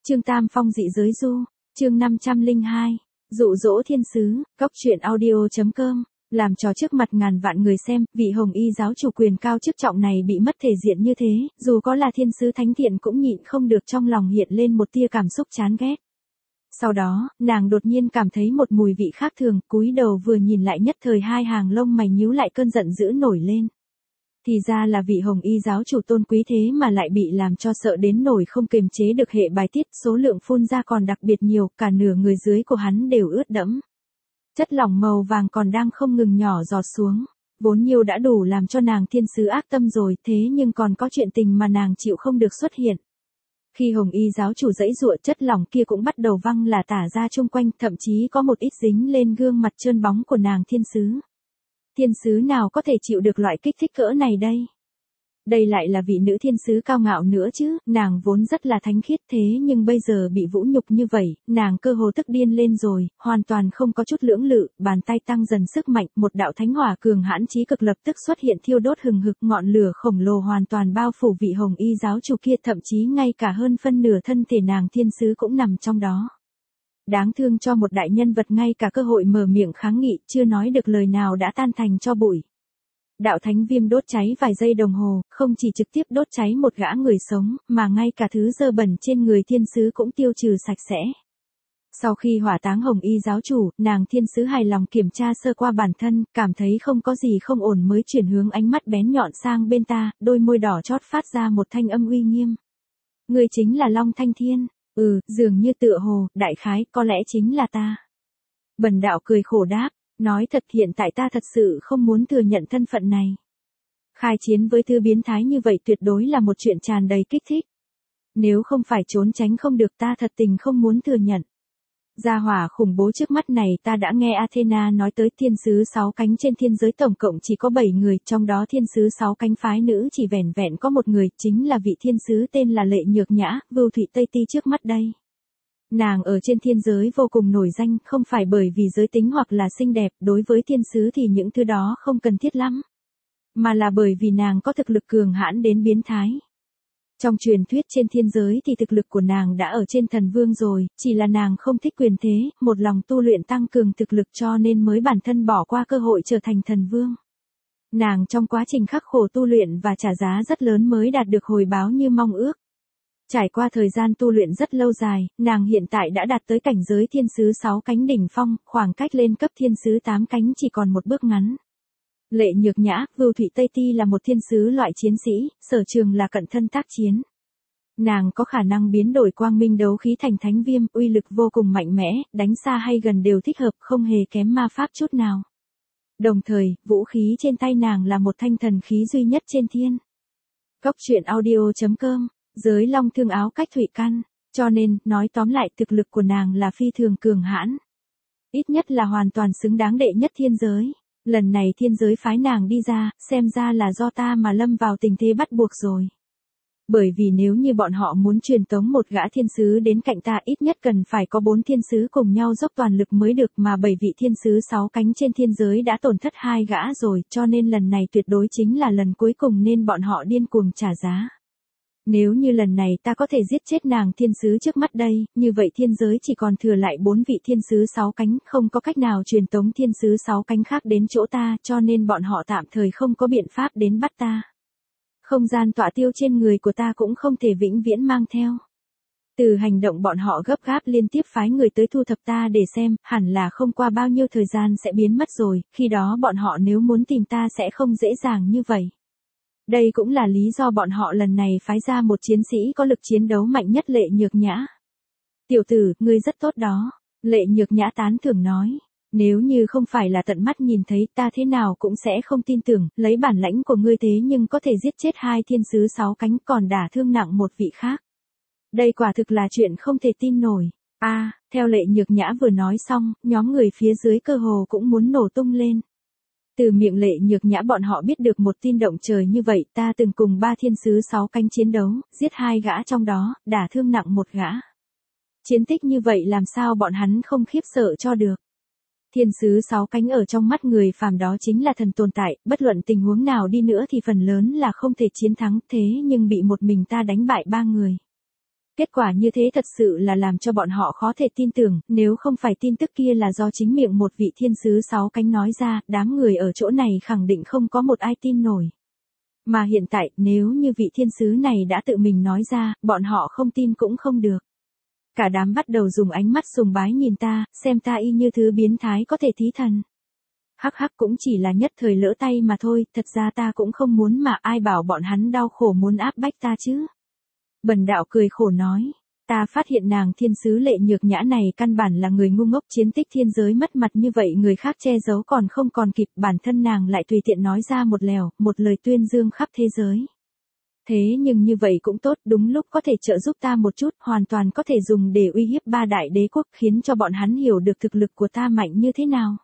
Chương Tam Phong dị giới du, chương 502, dụ dỗ thiên sứ, góc truyện audio.com, làm cho trước mặt ngàn vạn người xem, vị hồng y giáo chủ quyền cao chức trọng này bị mất thể diện như thế, dù có là thiên sứ thánh thiện cũng nhịn không được trong lòng hiện lên một tia cảm xúc chán ghét. Sau đó, nàng đột nhiên cảm thấy một mùi vị khác thường, cúi đầu vừa nhìn lại nhất thời hai hàng lông mày nhíu lại cơn giận dữ nổi lên. Thì ra là vị hồng y giáo chủ tôn quý thế mà lại bị làm cho sợ đến nổi không kiềm chế được hệ bài tiết, số lượng phun ra còn đặc biệt nhiều, cả nửa người dưới của hắn đều ướt đẫm. Chất lỏng màu vàng còn đang không ngừng nhỏ giọt xuống, vốn nhiều đã đủ làm cho nàng thiên sứ ác tâm rồi, thế nhưng còn có chuyện tình mà nàng chịu không được xuất hiện. Khi hồng y giáo chủ giãy giụa, chất lỏng kia cũng bắt đầu văng là tả ra chung quanh, thậm chí có một ít dính lên gương mặt trơn bóng của nàng thiên sứ. Thiên sứ nào có thể chịu được loại kích thích cỡ này đây? Đây lại là vị nữ thiên sứ cao ngạo nữa chứ, nàng vốn rất là thánh khiết thế nhưng bây giờ bị vũ nhục như vậy, nàng cơ hồ tức điên lên rồi, hoàn toàn không có chút lưỡng lự, bàn tay tăng dần sức mạnh, một đạo thánh hỏa cường hãn chí cực lập tức xuất hiện thiêu đốt hừng hực, ngọn lửa khổng lồ hoàn toàn bao phủ vị hồng y giáo chủ kia, thậm chí ngay cả hơn phân nửa thân thể nàng thiên sứ cũng nằm trong đó. Đáng thương cho một đại nhân vật ngay cả cơ hội mở miệng kháng nghị, chưa nói được lời nào đã tan thành tro bụi. Đạo thánh viêm đốt cháy vài giây đồng hồ, không chỉ trực tiếp đốt cháy một gã người sống, mà ngay cả thứ dơ bẩn trên người thiên sứ cũng tiêu trừ sạch sẽ. Sau khi hỏa táng hồng y giáo chủ, nàng thiên sứ hài lòng kiểm tra sơ qua bản thân, cảm thấy không có gì không ổn mới chuyển hướng ánh mắt bén nhọn sang bên ta, đôi môi đỏ chót phát ra một thanh âm uy nghiêm. Người chính là Long Thanh Thiên. Dường như tựa hồ, đại khái, có lẽ chính là ta. Bần đạo cười khổ đáp, nói thật hiện tại ta thật sự không muốn thừa nhận thân phận này. Khai chiến với thứ biến thái như vậy tuyệt đối là một chuyện tràn đầy kích thích. Nếu không phải trốn tránh không được ta thật tình không muốn thừa nhận. Gia hỏa khủng bố trước mắt này ta đã nghe Athena nói tới thiên sứ 6 cánh trên thiên giới tổng cộng chỉ có 7 người, trong đó thiên sứ 6 cánh phái nữ chỉ vẻn vẹn có một người, chính là vị thiên sứ tên là Lệ Nhược Nhã, Vưu Thụy Tây Ti trước mắt đây. Nàng ở trên thiên giới vô cùng nổi danh, không phải bởi vì giới tính hoặc là xinh đẹp, đối với thiên sứ thì những thứ đó không cần thiết lắm. Mà là bởi vì nàng có thực lực cường hãn đến biến thái. Trong truyền thuyết trên thiên giới thì thực lực của nàng đã ở trên thần vương rồi, chỉ là nàng không thích quyền thế, một lòng tu luyện tăng cường thực lực cho nên mới bản thân bỏ qua cơ hội trở thành thần vương. Nàng trong quá trình khắc khổ tu luyện và trả giá rất lớn mới đạt được hồi báo như mong ước. Trải qua thời gian tu luyện rất lâu dài, nàng hiện tại đã đạt tới cảnh giới thiên sứ 6 cánh đỉnh phong, khoảng cách lên cấp thiên sứ 8 cánh chỉ còn một bước ngắn. Lệ Nhược Nhã, Vưu Thụy Tây Ti là một thiên sứ loại chiến sĩ, sở trường là cận thân tác chiến. Nàng có khả năng biến đổi quang minh đấu khí thành thánh viêm, uy lực vô cùng mạnh mẽ, đánh xa hay gần đều thích hợp, không hề kém ma pháp chút nào. Đồng thời, vũ khí trên tay nàng là một thanh thần khí duy nhất trên thiên. Góc truyện audio.com, giới long thương áo cách thủy căn, cho nên, nói tóm lại thực lực của nàng là phi thường cường hãn. Ít nhất là hoàn toàn xứng đáng đệ nhất thiên giới. Lần này thiên giới phái nàng đi ra, xem ra là do ta mà lâm vào tình thế bắt buộc rồi. Bởi vì nếu như bọn họ muốn truyền tống một gã thiên sứ đến cạnh ta ít nhất cần phải có 4 thiên sứ cùng nhau dốc toàn lực mới được, mà 7 vị thiên sứ 6 cánh trên thiên giới đã tổn thất 2 gã rồi, cho nên lần này tuyệt đối chính là lần cuối cùng nên bọn họ điên cuồng trả giá. Nếu như lần này ta có thể giết chết nàng thiên sứ trước mắt đây, như vậy thiên giới chỉ còn thừa lại 4 vị thiên sứ 6 cánh, không có cách nào truyền tống thiên sứ 6 cánh khác đến chỗ ta, cho nên bọn họ tạm thời không có biện pháp đến bắt ta. Không gian tọa tiêu trên người của ta cũng không thể vĩnh viễn mang theo. Từ hành động bọn họ gấp gáp liên tiếp phái người tới thu thập ta để xem, hẳn là không qua bao nhiêu thời gian sẽ biến mất rồi, khi đó bọn họ nếu muốn tìm ta sẽ không dễ dàng như vậy. Đây cũng là lý do bọn họ lần này phái ra một chiến sĩ có lực chiến đấu mạnh nhất Lệ Nhược Nhã. Tiểu tử, ngươi rất tốt đó. Lệ Nhược Nhã tán thưởng nói. Nếu như không phải là tận mắt nhìn thấy ta thế nào cũng sẽ không tin tưởng, lấy bản lãnh của ngươi thế nhưng có thể giết chết 2 thiên sứ 6 cánh còn đả thương nặng một vị khác. Đây quả thực là chuyện không thể tin nổi. Theo Lệ Nhược Nhã vừa nói xong, nhóm người phía dưới cơ hồ cũng muốn nổ tung lên. Từ miệng Lệ Nhược Nhã bọn họ biết được một tin động trời như vậy, ta từng cùng 3 thiên sứ 6 cánh chiến đấu, giết 2 gã trong đó, đả thương nặng một gã. Chiến tích như vậy làm sao bọn hắn không khiếp sợ cho được. Thiên sứ 6 cánh ở trong mắt người phàm đó chính là thần tồn tại, bất luận tình huống nào đi nữa thì phần lớn là không thể chiến thắng, thế nhưng bị một mình ta đánh bại 3 người. Kết quả như thế thật sự là làm cho bọn họ khó thể tin tưởng, nếu không phải tin tức kia là do chính miệng một vị thiên sứ 6 cánh nói ra, đám người ở chỗ này khẳng định không có một ai tin nổi. Mà hiện tại, nếu như vị thiên sứ này đã tự mình nói ra, bọn họ không tin cũng không được. Cả đám bắt đầu dùng ánh mắt sùng bái nhìn ta, xem ta y như thứ biến thái có thể thí thần. Hắc hắc, cũng chỉ là nhất thời lỡ tay mà thôi, thật ra ta cũng không muốn, mà ai bảo bọn hắn đau khổ muốn áp bách ta chứ. Bần đạo cười khổ nói, ta phát hiện nàng thiên sứ Lệ Nhược Nhã này căn bản là người ngu ngốc, chiến tích thiên giới mất mặt như vậy người khác che giấu còn không còn kịp, bản thân nàng lại tùy tiện nói ra một lèo, một lời tuyên dương khắp thế giới. Thế nhưng như vậy cũng tốt, đúng lúc có thể trợ giúp ta một chút, hoàn toàn có thể dùng để uy hiếp 3 đại đế quốc, khiến cho bọn hắn hiểu được thực lực của ta mạnh như thế nào.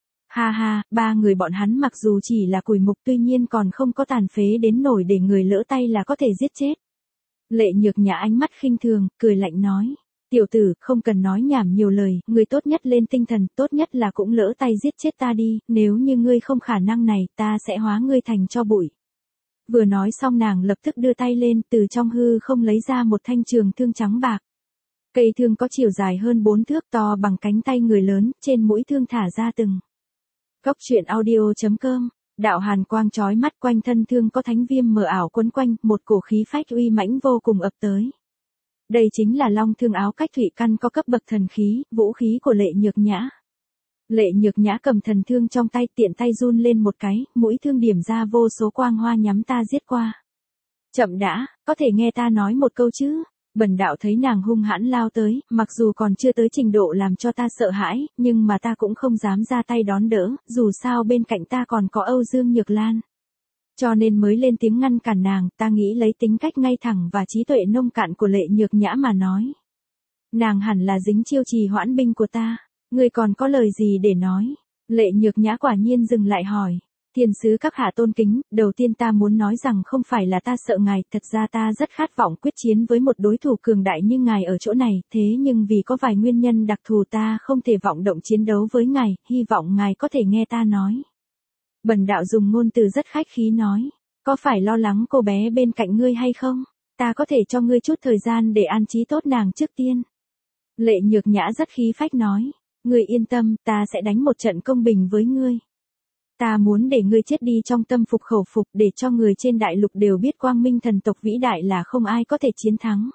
Ha ha, 3 người bọn hắn mặc dù chỉ là cùi mục, tuy nhiên còn không có tàn phế đến nổi để người lỡ tay là có thể giết chết. Lệ Nhược Nhã ánh mắt khinh thường, cười lạnh nói. Tiểu tử, không cần nói nhảm nhiều lời, người tốt nhất lên tinh thần, tốt nhất là cũng lỡ tay giết chết ta đi, nếu như ngươi không khả năng này, ta sẽ hóa ngươi thành tro bụi. Vừa nói xong nàng lập tức đưa tay lên, từ trong hư không lấy ra một thanh trường thương trắng bạc. Cây thương có chiều dài hơn 4 thước, to bằng cánh tay người lớn, trên mũi thương thả ra từng. Góc truyện audio.com. Đạo hàn quang chói mắt, quanh thân thương có thánh viêm mờ ảo quấn quanh, một cổ khí phách uy mãnh vô cùng ập tới. Đây chính là long thương áo cách thủy căn có cấp bậc thần khí, vũ khí của Lệ Nhược Nhã. Lệ Nhược Nhã cầm thần thương trong tay, tiện tay run lên một cái, mũi thương điểm ra vô số quang hoa nhắm ta giết qua. Chậm đã, có thể nghe ta nói một câu chứ? Bần đạo thấy nàng hung hãn lao tới, mặc dù còn chưa tới trình độ làm cho ta sợ hãi, nhưng mà ta cũng không dám ra tay đón đỡ, dù sao bên cạnh ta còn có Âu Dương Nhược Lan. Cho nên mới lên tiếng ngăn cản nàng, ta nghĩ lấy tính cách ngay thẳng và trí tuệ nông cạn của Lệ Nhược Nhã mà nói. Nàng hẳn là dính chiêu trì hoãn binh của ta, ngươi còn có lời gì để nói? Lệ Nhược Nhã quả nhiên dừng lại hỏi. Thiên sứ các hạ tôn kính, đầu tiên ta muốn nói rằng không phải là ta sợ ngài, thật ra ta rất khát vọng quyết chiến với một đối thủ cường đại như ngài ở chỗ này, thế nhưng vì có vài nguyên nhân đặc thù ta không thể vọng động chiến đấu với ngài, hy vọng ngài có thể nghe ta nói. Bần đạo dùng ngôn từ rất khách khí nói, có phải lo lắng cô bé bên cạnh ngươi hay không? Ta có thể cho ngươi chút thời gian để an trí tốt nàng trước tiên. Lệ Nhược Nhã rất khí phách nói, ngươi yên tâm, ta sẽ đánh một trận công bình với ngươi. Ta muốn để ngươi chết đi trong tâm phục khẩu phục, để cho người trên đại lục đều biết Quang Minh thần tộc vĩ đại là không ai có thể chiến thắng.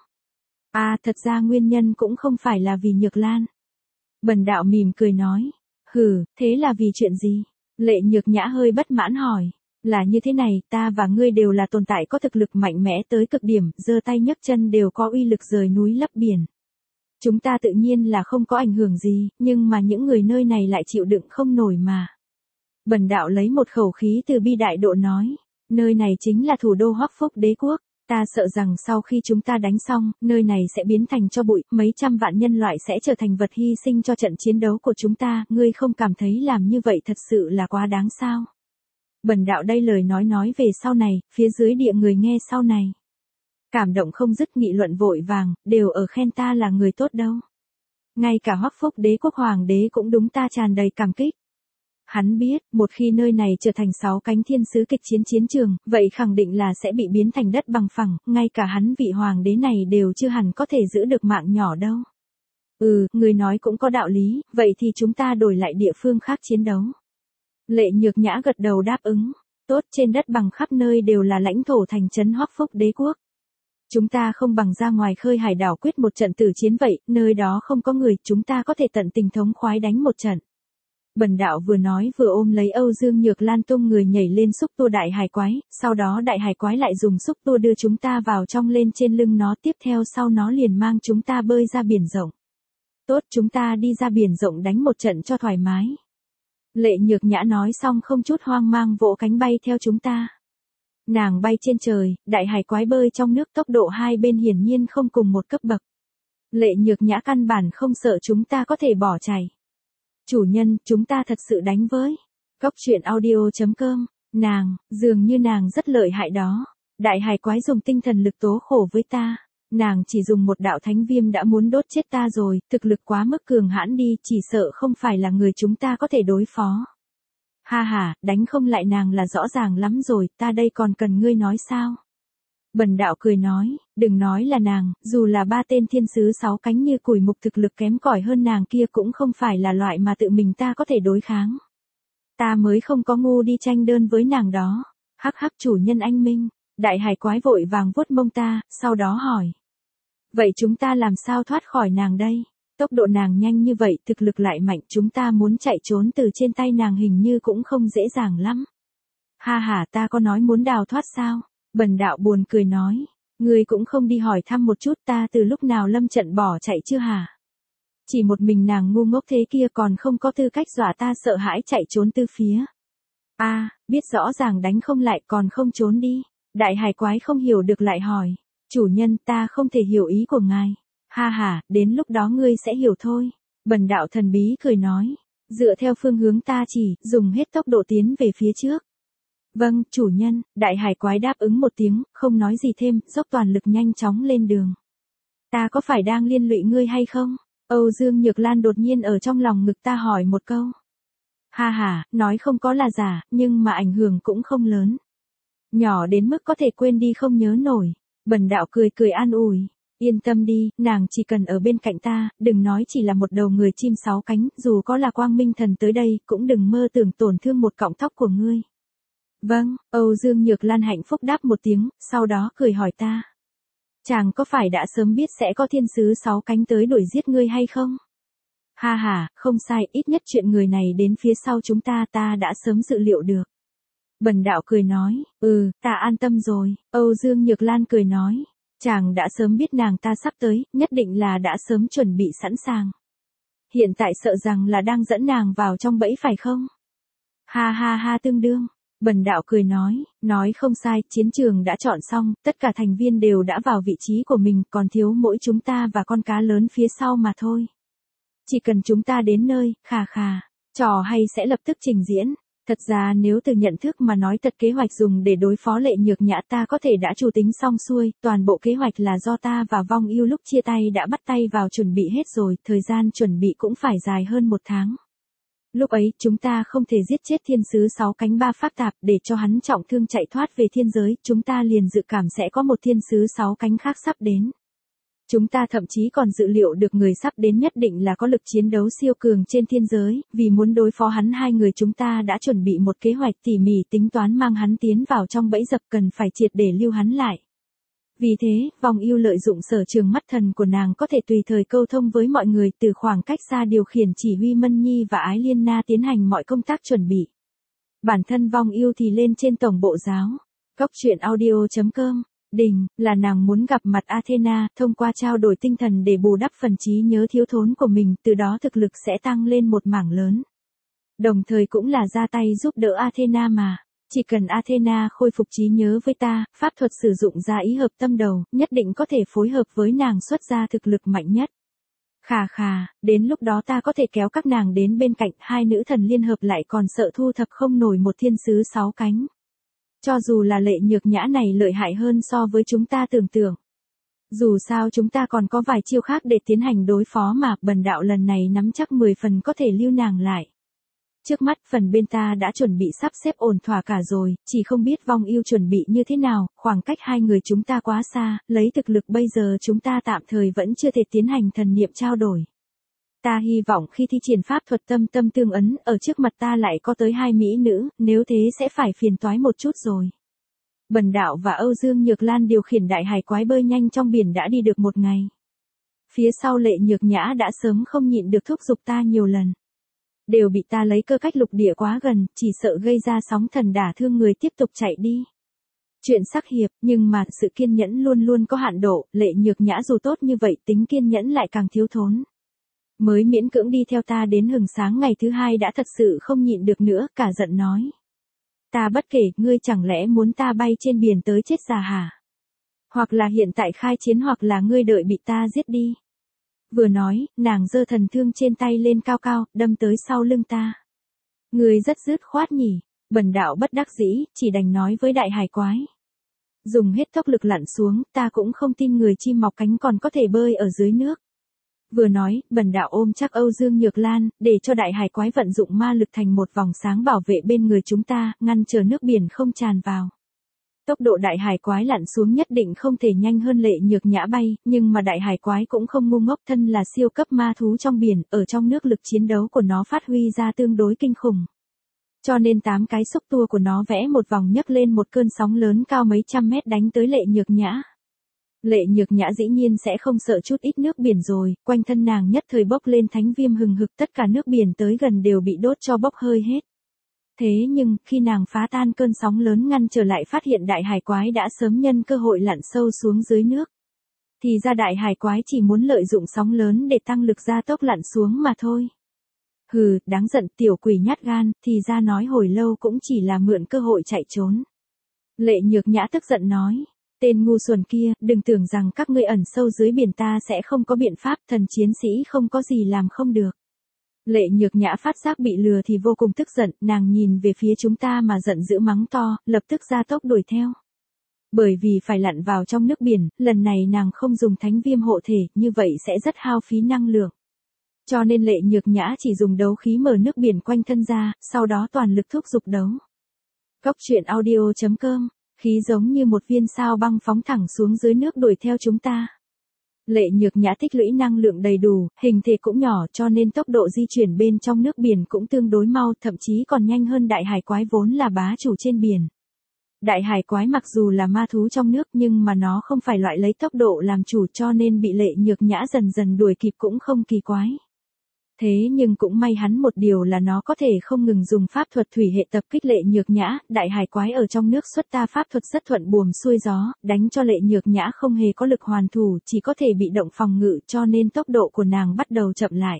À, thật ra nguyên nhân cũng không phải là vì Nhược Lan. Bần đạo mỉm cười nói, hừ, thế là vì chuyện gì? Lệ Nhược Nhã hơi bất mãn hỏi, là như thế này, ta và ngươi đều là tồn tại có thực lực mạnh mẽ tới cực điểm, giơ tay nhấc chân đều có uy lực rời núi lấp biển. Chúng ta tự nhiên là không có ảnh hưởng gì, nhưng mà những người nơi này lại chịu đựng không nổi mà. Bần đạo lấy một khẩu khí từ bi đại độ nói, nơi này chính là thủ đô Hoắc Phúc đế quốc, ta sợ rằng sau khi chúng ta đánh xong, nơi này sẽ biến thành tro bụi, mấy trăm vạn nhân loại sẽ trở thành vật hy sinh cho trận chiến đấu của chúng ta, ngươi không cảm thấy làm như vậy thật sự là quá đáng sao? Bần đạo đây lời nói về sau này, phía dưới địa người nghe sau này. Cảm động không dứt, nghị luận vội vàng, đều ở khen ta là người tốt đâu. Ngay cả Hoắc Phúc đế quốc hoàng đế cũng đúng ta tràn đầy cảm kích. Hắn biết, một khi nơi này trở thành 6 cánh thiên sứ kịch chiến trường, vậy khẳng định là sẽ bị biến thành đất bằng phẳng, ngay cả hắn vị hoàng đế này đều chưa hẳn có thể giữ được mạng nhỏ đâu. Người nói cũng có đạo lý, vậy thì chúng ta đổi lại địa phương khác chiến đấu. Lệ Nhược Nhã gật đầu đáp ứng, tốt, trên đất bằng khắp nơi đều là lãnh thổ thành trấn Hoắc Phúc đế quốc. Chúng ta không bằng ra ngoài khơi hải đảo quyết một trận tử chiến vậy, nơi đó không có người, chúng ta có thể tận tình thống khoái đánh một trận. Bần đạo vừa nói vừa ôm lấy Âu Dương Nhược Lan tung người nhảy lên xúc tua đại hải quái, sau đó đại hải quái lại dùng xúc tua đưa chúng ta vào trong lên trên lưng nó, tiếp theo sau nó liền mang chúng ta bơi ra biển rộng. Tốt, chúng ta đi ra biển rộng đánh một trận cho thoải mái. Lệ Nhược Nhã nói xong không chút hoang mang vỗ cánh bay theo chúng ta. Nàng bay trên trời, đại hải quái bơi trong nước, tốc độ hai bên hiển nhiên không cùng một cấp bậc. Lệ Nhược Nhã căn bản không sợ chúng ta có thể bỏ chạy. Chủ nhân, chúng ta thật sự đánh với. Góc truyện audio.com, dường như nàng rất lợi hại đó. Đại hải quái dùng tinh thần lực tố khổ với ta. Nàng chỉ dùng một đạo thánh viêm đã muốn đốt chết ta rồi, thực lực quá mức cường hãn đi, chỉ sợ không phải là người chúng ta có thể đối phó. Ha ha, đánh không lại nàng là rõ ràng lắm rồi, ta đây còn cần ngươi nói sao? Bần đạo cười nói, đừng nói là nàng, dù là 3 tên thiên sứ 6 cánh như củi mục thực lực kém cỏi hơn nàng kia cũng không phải là loại mà tự mình ta có thể đối kháng. Ta mới không có ngu đi tranh đơn với nàng đó. Hắc hắc, chủ nhân anh minh. Đại hải quái vội vàng vuốt mông ta, sau đó hỏi. Vậy chúng ta làm sao thoát khỏi nàng đây? Tốc độ nàng nhanh như vậy, thực lực lại mạnh, chúng ta muốn chạy trốn từ trên tay nàng hình như cũng không dễ dàng lắm. Ha ha, ta có nói muốn đào thoát sao? Bần đạo buồn cười nói. Ngươi cũng không đi hỏi thăm một chút ta từ lúc nào lâm trận bỏ chạy chưa hả? Chỉ một mình nàng ngu ngốc thế kia còn không có tư cách dọa ta sợ hãi chạy trốn từ phía. Biết rõ ràng đánh không lại còn không trốn đi. Đại hải quái không hiểu được lại hỏi. Chủ nhân, ta không thể hiểu ý của ngài. Ha ha, đến lúc đó ngươi sẽ hiểu thôi. Bần đạo thần bí cười nói. Dựa theo phương hướng ta chỉ, dùng hết tốc độ tiến về phía trước. Vâng, chủ nhân. Đại hải quái đáp ứng một tiếng, không nói gì thêm, dốc toàn lực nhanh chóng lên đường. Ta có phải đang liên lụy ngươi hay không? Âu Dương Nhược Lan đột nhiên ở trong lòng ngực ta hỏi một câu. Ha ha, nói không có là giả, nhưng mà ảnh hưởng cũng không lớn. Nhỏ đến mức có thể quên đi không nhớ nổi. Bần đạo cười cười an ủi. Yên tâm đi, nàng chỉ cần ở bên cạnh ta, đừng nói chỉ là một đầu người chim 6 cánh, dù có là quang minh thần tới đây, cũng đừng mơ tưởng tổn thương một cọng tóc của ngươi. Vâng, Âu Dương Nhược Lan hạnh phúc đáp một tiếng, sau đó cười hỏi ta. Chàng có phải đã sớm biết sẽ có thiên sứ 6 cánh tới đuổi giết ngươi hay không? Ha ha, không sai, ít nhất chuyện người này đến phía sau chúng ta đã sớm dự liệu được. Bần đạo cười nói, ta an tâm rồi. Âu Dương Nhược Lan cười nói, chàng đã sớm biết nàng ta sắp tới, nhất định là đã sớm chuẩn bị sẵn sàng. Hiện tại sợ rằng là đang dẫn nàng vào trong bẫy phải không? Ha ha ha, tương đương. Bần đạo cười nói không sai, chiến trường đã chọn xong, tất cả thành viên đều đã vào vị trí của mình, còn thiếu mỗi chúng ta và con cá lớn phía sau mà thôi. Chỉ cần chúng ta đến nơi, trò hay sẽ lập tức trình diễn. Thật ra nếu từ nhận thức mà nói, thật kế hoạch dùng để đối phó Lệ Nhược Nhã ta có thể đã chủ tính xong xuôi, toàn bộ kế hoạch là do ta và Vong Yêu lúc chia tay đã bắt tay vào chuẩn bị hết rồi, thời gian chuẩn bị cũng phải dài hơn 1 tháng. Lúc ấy, chúng ta không thể giết chết thiên sứ 6 cánh 3 phác tạp để cho hắn trọng thương chạy thoát về thiên giới, chúng ta liền dự cảm sẽ có một thiên sứ 6 cánh khác sắp đến. Chúng ta thậm chí còn dự liệu được người sắp đến nhất định là có lực chiến đấu siêu cường trên thiên giới, vì muốn đối phó hắn, 2 người chúng ta đã chuẩn bị một kế hoạch tỉ mỉ tính toán mang hắn tiến vào trong bẫy dập, cần phải triệt để lưu hắn lại. Vì thế, Vong Yêu lợi dụng sở trường mắt thần của nàng có thể tùy thời câu thông với mọi người, từ khoảng cách xa điều khiển chỉ huy Mân Nhi và Ái Liên Na tiến hành mọi công tác chuẩn bị. Bản thân Vong Yêu thì lên trên tổng bộ giáo. Góc truyện audio.com. Đình, là nàng muốn gặp mặt Athena, thông qua trao đổi tinh thần để bù đắp phần trí nhớ thiếu thốn của mình, từ đó thực lực sẽ tăng lên một mảng lớn. Đồng thời cũng là ra tay giúp đỡ Athena mà. Chỉ cần Athena khôi phục trí nhớ với ta, pháp thuật sử dụng ra ý hợp tâm đầu, nhất định có thể phối hợp với nàng xuất ra thực lực mạnh nhất. Đến lúc đó ta có thể kéo các nàng đến bên cạnh, 2 nữ thần liên hợp lại còn sợ thu thập không nổi một thiên sứ 6 cánh. Cho dù là Lệ Nhược Nhã này lợi hại hơn so với chúng ta tưởng tượng. Dù sao chúng ta còn có vài chiêu khác để tiến hành đối phó mà, bần đạo lần này nắm chắc 10 phần có thể lưu nàng lại. Trước mắt, phần bên ta đã chuẩn bị sắp xếp ổn thỏa cả rồi, chỉ không biết Vong Yêu chuẩn bị như thế nào, khoảng cách 2 người chúng ta quá xa, lấy thực lực bây giờ chúng ta tạm thời vẫn chưa thể tiến hành thần niệm trao đổi. Ta hy vọng khi thi triển pháp thuật tâm tâm tương ấn, ở trước mặt ta lại có tới 2 mỹ nữ, nếu thế sẽ phải phiền toái một chút rồi. Bần đạo và Âu Dương Nhược Lan điều khiển đại hải quái bơi nhanh trong biển đã đi được 1 ngày. Phía sau Lệ Nhược Nhã đã sớm không nhịn được thúc giục ta nhiều lần. Đều bị ta lấy cơ cách lục địa quá gần, chỉ sợ gây ra sóng thần đả thương người tiếp tục chạy đi. Chuyện sắc hiệp, nhưng mà sự kiên nhẫn luôn luôn có hạn độ, Lệ Nhược Nhã dù tốt như vậy tính kiên nhẫn lại càng thiếu thốn. Mới miễn cưỡng đi theo ta đến hừng sáng ngày thứ 2 đã thật sự không nhịn được nữa, cả giận nói. Ta bất kể, ngươi chẳng lẽ muốn ta bay trên biển tới chết già hả? Hoặc là hiện tại khai chiến hoặc là ngươi đợi bị ta giết đi. Vừa nói, nàng giơ thần thương trên tay lên cao cao, đâm tới sau lưng ta. Ngươi rất dứt khoát nhỉ, bần đạo bất đắc dĩ, chỉ đành nói với đại hải quái. Dùng hết tốc lực lặn xuống, ta cũng không tin người chim mọc cánh còn có thể bơi ở dưới nước. Vừa nói, bần đạo ôm chắc Âu Dương Nhược Lan, để cho đại hải quái vận dụng ma lực thành một vòng sáng bảo vệ bên người chúng ta, ngăn chờ nước biển không tràn vào. Tốc độ đại hải quái lặn xuống nhất định không thể nhanh hơn Lệ Nhược Nhã bay, nhưng mà đại hải quái cũng không ngu ngốc, thân là siêu cấp ma thú trong biển, ở trong nước lực chiến đấu của nó phát huy ra tương đối kinh khủng. Cho nên 8 cái xúc tua của nó vẽ một vòng nhấc lên một cơn sóng lớn cao mấy trăm mét đánh tới Lệ Nhược Nhã. Lệ Nhược Nhã dĩ nhiên sẽ không sợ chút ít nước biển rồi, quanh thân nàng nhất thời bốc lên thánh viêm hừng hực, tất cả nước biển tới gần đều bị đốt cho bốc hơi hết. Thế nhưng, khi nàng phá tan cơn sóng lớn ngăn trở lại phát hiện đại hải quái đã sớm nhân cơ hội lặn sâu xuống dưới nước. Thì ra đại hải quái chỉ muốn lợi dụng sóng lớn để tăng lực gia tốc lặn xuống mà thôi. Hừ, đáng giận tiểu quỷ nhát gan, thì ra nói hồi lâu cũng chỉ là mượn cơ hội chạy trốn. Lệ Nhược Nhã tức giận nói. Tên ngu xuẩn kia, đừng tưởng rằng các ngươi ẩn sâu dưới biển ta sẽ không có biện pháp, thần chiến sĩ không có gì làm không được. Lệ Nhược Nhã phát giác bị lừa thì vô cùng tức giận, nàng nhìn về phía chúng ta mà giận dữ mắng to, lập tức gia tốc đuổi theo. Bởi vì phải lặn vào trong nước biển, lần này nàng không dùng thánh viêm hộ thể, như vậy sẽ rất hao phí năng lượng. Cho nên Lệ Nhược Nhã chỉ dùng đấu khí mở nước biển quanh thân ra, sau đó toàn lực thúc giục đấu. Góc truyện audio.com, khí giống như một viên sao băng phóng thẳng xuống dưới nước đuổi theo chúng ta. Lệ Nhược Nhã tích lũy năng lượng đầy đủ, hình thể cũng nhỏ cho nên tốc độ di chuyển bên trong nước biển cũng tương đối mau, thậm chí còn nhanh hơn đại hải quái vốn là bá chủ trên biển. Đại hải quái mặc dù là ma thú trong nước nhưng mà nó không phải loại lấy tốc độ làm chủ, cho nên bị Lệ Nhược Nhã dần dần đuổi kịp cũng không kỳ quái. Thế nhưng cũng may hắn một điều là nó có thể không ngừng dùng pháp thuật thủy hệ tập kích Lệ Nhược Nhã, đại hải quái ở trong nước xuất ta pháp thuật rất thuận buồm xuôi gió, đánh cho Lệ Nhược Nhã không hề có lực hoàn thủ, chỉ có thể bị động phòng ngự, cho nên tốc độ của nàng bắt đầu chậm lại.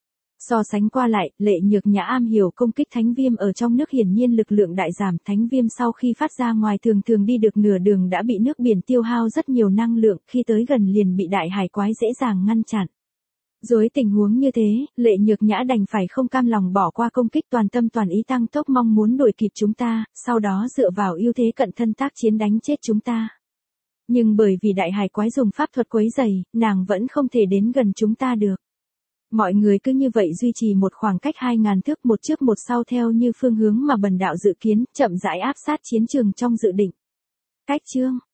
So sánh qua lại, Lệ Nhược Nhã am hiểu công kích thánh viêm ở trong nước, hiển nhiên lực lượng đại giảm, thánh viêm sau khi phát ra ngoài thường đi được nửa đường đã bị nước biển tiêu hao rất nhiều năng lượng, khi tới gần liền bị đại hải quái dễ dàng ngăn chặn. Dưới tình huống như thế, Lệ Nhược Nhã đành phải không cam lòng bỏ qua công kích, toàn tâm toàn ý tăng tốc mong muốn đuổi kịp chúng ta, sau đó dựa vào ưu thế cận thân tác chiến đánh chết chúng ta. Nhưng bởi vì đại hải quái dùng pháp thuật quấy rầy, nàng vẫn không thể đến gần chúng ta được. Mọi người cứ như vậy duy trì một khoảng cách 2000 thước, một trước một sau theo như phương hướng mà bần đạo dự kiến, chậm rãi áp sát chiến trường trong dự định. Cách chương